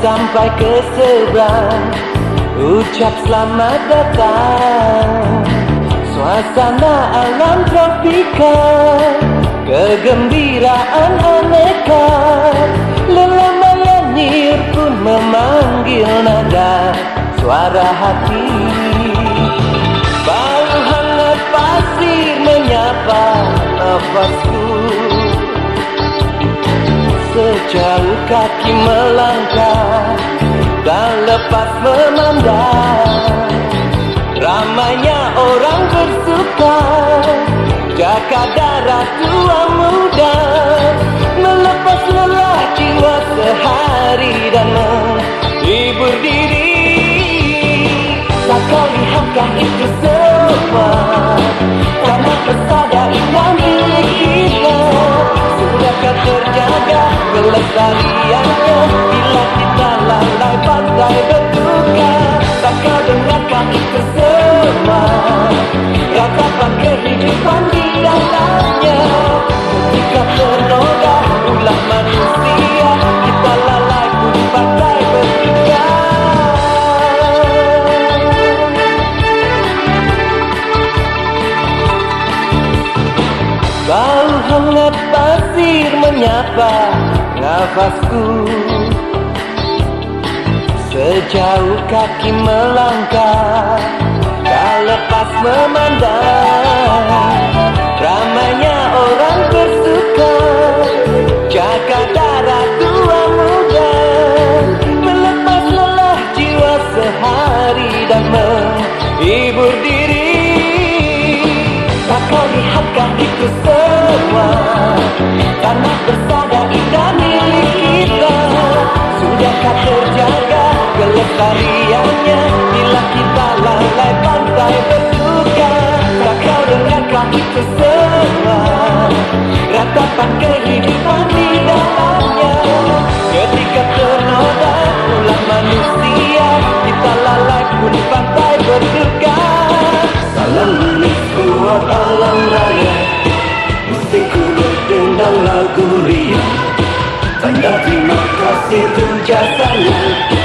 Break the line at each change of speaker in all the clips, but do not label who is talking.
sampai ke seberang, ucap selamat datang. Suasana alam tropika, kegembiraan aneka, lelah menyanyir pun memanggil nada suara hati. Bau hangat pasir menyapa nafasku, sejauh kaki melangkah dan lepas memandang. Ramainya orang bersuka, jaga darah tua muda, melepas lelah jiwa sehari dan menghibur diri. Tak kau lihatkah itu semua, karena pesada indah milik kita. Sudahkah terjaga kelestariannya bila kita lalai pandai berduka? Tak kau dengarkah itu semua, ratapan kehidupan di dalamnya. Ketika ternoda ulah manusia, kita lalai pun pandai berduka. Bau hangat pasir menyapa nafasku, sejauh kaki melangkah tak lepas memandang. Ramainya orang bersuka, jaga darah tua muda, melepas lelah jiwa sehari dan menghibur diri. Tak kau lihatkah itu semua, tanah bersada indah milik kita. Sudahkah terjaga kelestariannya bila kita lalai pandai berduka? Tak kau dengarkah itu semua, ratapan kehidupan di dalamnya. Ketika ternoda ulah manusia, kita lalai pun pandai berduka. Salam manis buat alam raya, musikku berdendang lagu ria, tanda terima kasih untuk jasanya.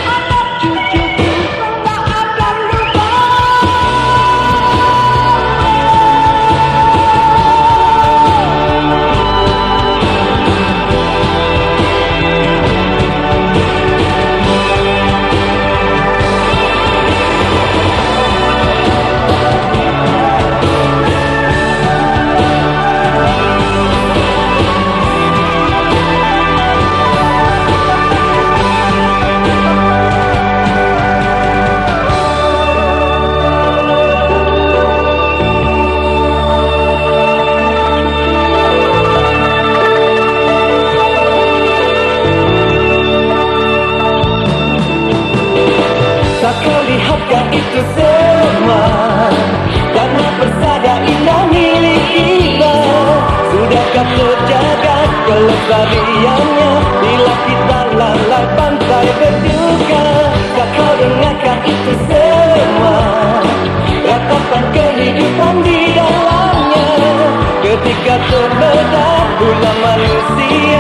Tak kau lihatkah itu semua, karena persada indah milik kita. Sudahkah terjaga kelestariannya bila kita lalai pandai berduka? Tak kau dengarkah itu semua, ratapan kehidupan di dalamnya. Ketika terledak ulah manusia,